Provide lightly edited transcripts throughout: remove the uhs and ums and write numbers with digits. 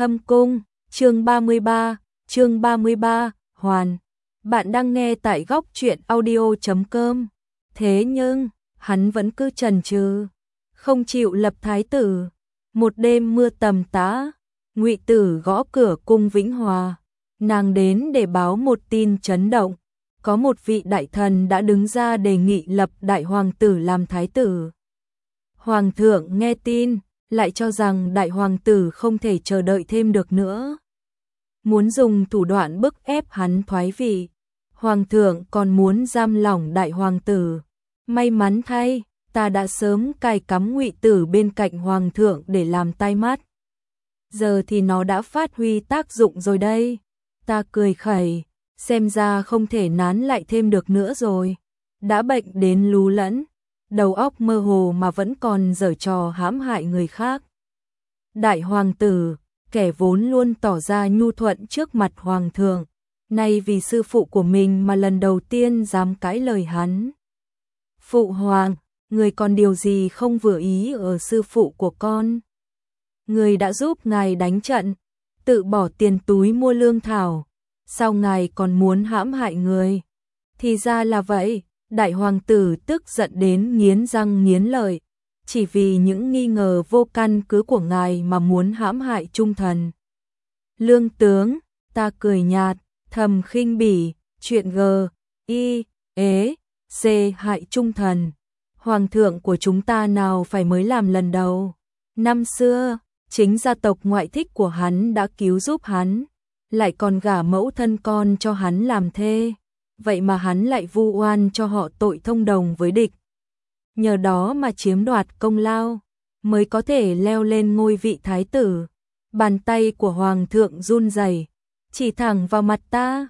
Thâm Cung, chương 33, Hoàn. Bạn đang nghe tại góc truyện audio.com. Thế nhưng, hắn vẫn cứ chần chừ, không chịu lập thái tử. Một đêm mưa tầm tã, Ngụy Tử gõ cửa cung Vĩnh Hòa. Nàng đến để báo một tin chấn động. Có một vị đại thần đã đứng ra đề nghị lập đại hoàng tử làm thái tử. Hoàng thượng nghe tin, lại cho rằng đại hoàng tử không thể chờ đợi thêm được nữa. Muốn dùng thủ đoạn bức ép hắn thoái vị. Hoàng thượng còn muốn giam lỏng đại hoàng tử. May mắn thay, ta đã sớm cài cắm Ngụy Tử bên cạnh hoàng thượng để làm tai mắt. Giờ thì nó đã phát huy tác dụng rồi đây. Ta cười khẩy, xem ra không thể nán lại thêm được nữa rồi. Đã bệnh đến lú lẫn, đầu óc mơ hồ mà vẫn còn giở trò hãm hại người khác. Đại hoàng tử, kẻ vốn luôn tỏ ra nhu thuận trước mặt hoàng thượng, nay vì sư phụ của mình mà lần đầu tiên dám cãi lời hắn. Phụ hoàng, người còn điều gì không vừa ý ở sư phụ của con? Người đã giúp ngài đánh trận, tự bỏ tiền túi mua lương thảo, sao ngài còn muốn hãm hại người? Thì ra là vậy. Đại hoàng tử tức giận đến nghiến răng nghiến lợi, chỉ vì những nghi ngờ vô căn cứ của ngài mà muốn hãm hại trung thần. Lương tướng, ta cười nhạt, thầm khinh bỉ, chuyện C hại trung thần. Hoàng thượng của chúng ta nào phải mới làm lần đầu. Năm xưa, chính gia tộc ngoại thích của hắn đã cứu giúp hắn, lại còn gả mẫu thân con cho hắn làm thê. Vậy mà hắn lại vu oan cho họ tội thông đồng với địch. Nhờ đó mà chiếm đoạt công lao, mới có thể leo lên ngôi vị thái tử. Bàn tay của hoàng thượng run rẩy, chỉ thẳng vào mặt ta.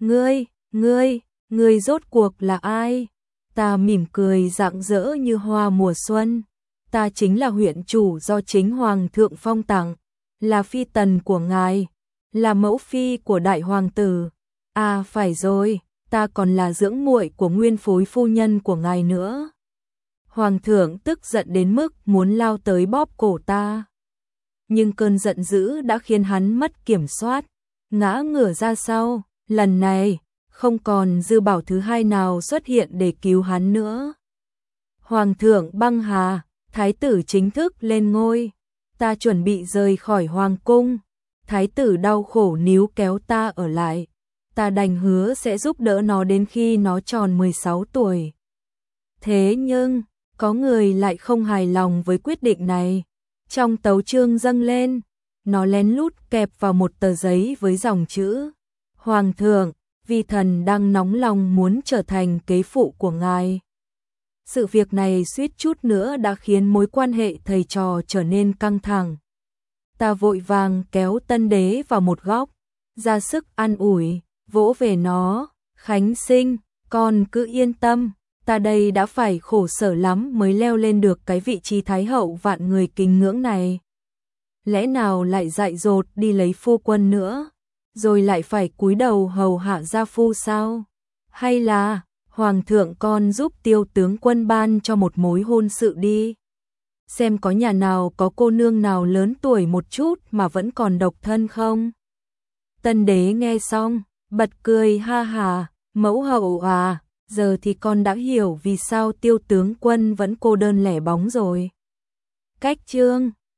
Ngươi rốt cuộc là ai? Ta mỉm cười rạng rỡ như hoa mùa xuân. Ta chính là huyện chủ do chính hoàng thượng phong tặng, là phi tần của ngài, là mẫu phi của đại hoàng tử. À phải rồi, ta còn là dưỡng muội của nguyên phối phu nhân của ngài nữa. Hoàng thượng tức giận đến mức muốn lao tới bóp cổ ta. Nhưng cơn giận dữ đã khiến hắn mất kiểm soát, ngã ngửa ra sau. Lần này, không còn dư bảo thứ hai nào xuất hiện để cứu hắn nữa. Hoàng thượng băng hà, thái tử chính thức lên ngôi. Ta chuẩn bị rời khỏi hoàng cung. Thái tử đau khổ níu kéo ta ở lại. Ta đành hứa sẽ giúp đỡ nó đến khi nó tròn 16 tuổi. Thế nhưng, có người lại không hài lòng với quyết định này. Trong tấu chương dâng lên, nó lén lút kẹp vào một tờ giấy với dòng chữ: Hoàng thượng, vi thần đang nóng lòng muốn trở thành kế phụ của ngài. Sự việc này suýt chút nữa đã khiến mối quan hệ thầy trò trở nên căng thẳng. Ta vội vàng kéo tân đế vào một góc, ra sức an ủi, vỗ về nó. Khánh sinh, con cứ yên tâm, ta đây đã phải khổ sở lắm mới leo lên được cái vị trí thái hậu vạn người kính ngưỡng này. Lẽ nào lại dại dột đi lấy phu quân nữa, rồi lại phải cúi đầu hầu hạ gia phu sao? Hay là, hoàng thượng con giúp Tiêu tướng quân ban cho một mối hôn sự đi. Xem có nhà nào có cô nương nào lớn tuổi một chút mà vẫn còn độc thân không? Tân đế nghe xong, bật cười ha hà, mẫu hậu à, giờ thì con đã hiểu vì sao Tiêu tướng quân vẫn cô đơn lẻ bóng rồi. Cách chương